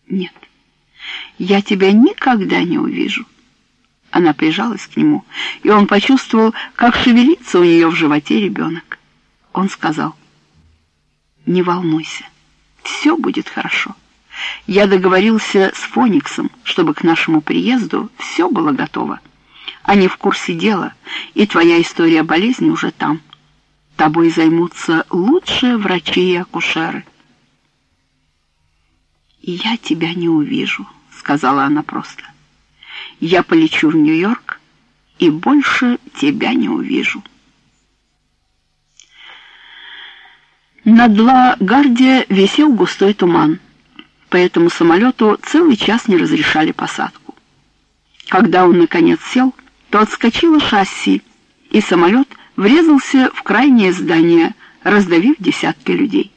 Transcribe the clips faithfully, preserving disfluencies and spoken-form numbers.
Нет, я тебя никогда не увижу. Она прижалась к нему, и он почувствовал, как шевелится у нее в животе ребенок. Он сказал: «Не волнуйся, все будет хорошо. Я договорился с Фониксом, чтобы к нашему приезду все было готово. Они в курсе дела, и твоя история болезни уже там. Тобой займутся лучшие врачи и акушеры». «Я тебя не увижу», — сказала она просто. «Я полечу в Нью-Йорк и больше тебя не увижу». Над Ла-Гардия висел густой туман, поэтому самолету целый час не разрешали посадку. Когда он наконец сел, то отскочило шасси, и самолет врезался в крайнее здание, раздавив десятки людей.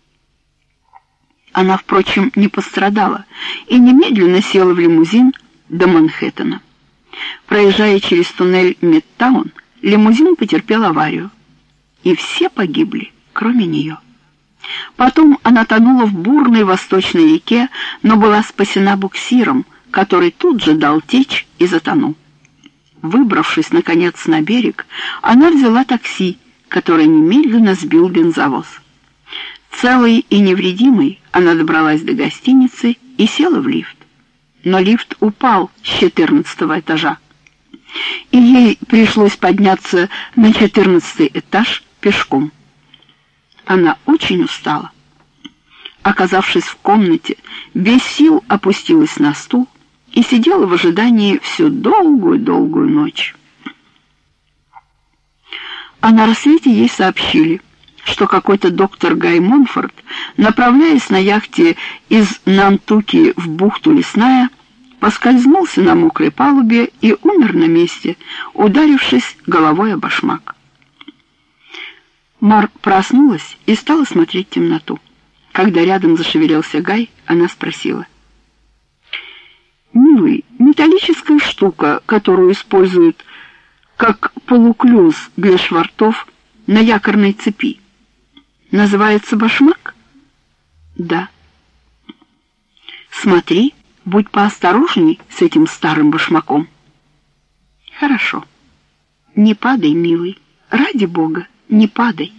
Она, впрочем, не пострадала и немедленно села в лимузин до Манхэттена. Проезжая через туннель Мидтаун, лимузин потерпел аварию, и все погибли, кроме нее. Потом она тонула в бурной восточной реке, но была спасена буксиром, который тут же дал течь и затонул. Выбравшись, наконец, на берег, она взяла такси, которое немедленно сбил бензовоз. Целой и невредимой она добралась до гостиницы и села в лифт. Но лифт упал с четырнадцатого этажа, и ей пришлось подняться на четырнадцатый этаж пешком. Она очень устала. Оказавшись в комнате, без сил опустилась на стул и сидела в ожидании всю долгую-долгую ночь. А на рассвете ей сообщили, что какой-то доктор Гай Монфорд, направляясь на яхте из Нантуки в бухту Лесная, поскользнулся на мокрой палубе и умер на месте, ударившись головой о башмак. Мар проснулась и стала смотреть в темноту. Когда рядом зашевелился Гай, она спросила: «Милый, металлическая штука, которую используют как полуклюз для швартов на якорной цепи, называется башмак?» «Да». «Смотри, будь поосторожней с этим старым башмаком». «Хорошо. Не падай, милый, ради Бога, не падай».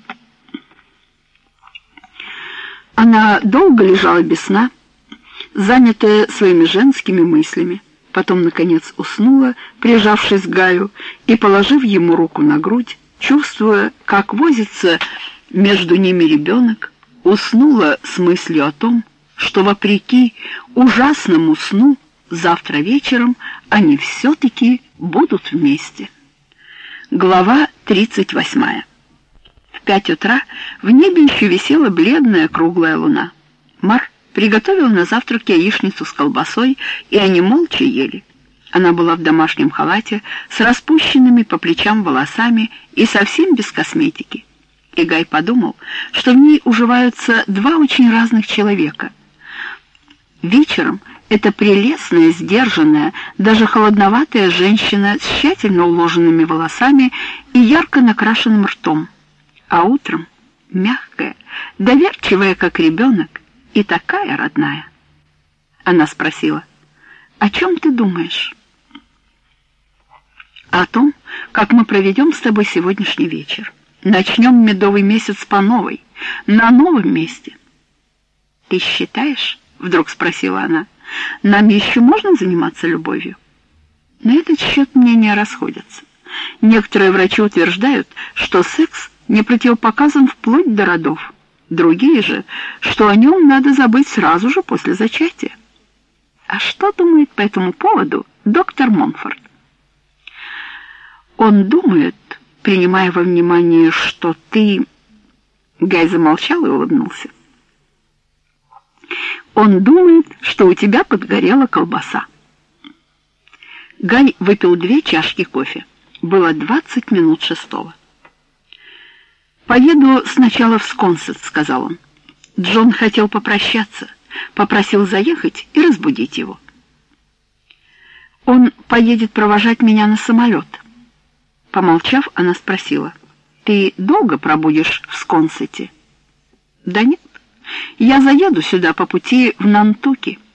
Она долго лежала без сна, занятая своими женскими мыслями. Потом, наконец, уснула, прижавшись к Гаю и положив ему руку на грудь, чувствуя, как возится между ними ребенок, уснула с мыслью о том, что, вопреки ужасному сну, завтра вечером они все-таки будут вместе. Глава тридцать восьмая. В пять утра в небе еще висела бледная круглая луна. Мар приготовила на завтрак яичницу с колбасой, и они молча ели. Она была в домашнем халате, с распущенными по плечам волосами и совсем без косметики. И Гай подумал, что в ней уживаются два очень разных человека. Вечером эта прелестная, сдержанная, даже холодноватая женщина с тщательно уложенными волосами и ярко накрашенным ртом, а утром мягкая, доверчивая, как ребенок, и такая родная. Она спросила: «О чем ты думаешь?» «О том, как мы проведем с тобой сегодняшний вечер. Начнем медовый месяц по новой, на новом месте». «Ты считаешь, — вдруг спросила она, — нам еще можно заниматься любовью?» На этот счет мнения расходятся. Некоторые врачи утверждают, что секс не противопоказан вплоть до родов. Другие же, что о нем надо забыть сразу же после зачатия. А что думает по этому поводу доктор Монфорд? Он думает, принимая во внимание, что ты... Гай замолчал и улыбнулся. Он думает, что у тебя подгорела колбаса. Гай выпил две чашки кофе. Было двадцать минут шестого. «Поеду сначала в Сконсет», — сказал он. Джон хотел попрощаться, попросил заехать и разбудить его. «Он поедет провожать меня на самолет». Помолчав, она спросила: «Ты долго пробудешь в Сконсете?» «Да нет, я заеду сюда по пути в Нантуки».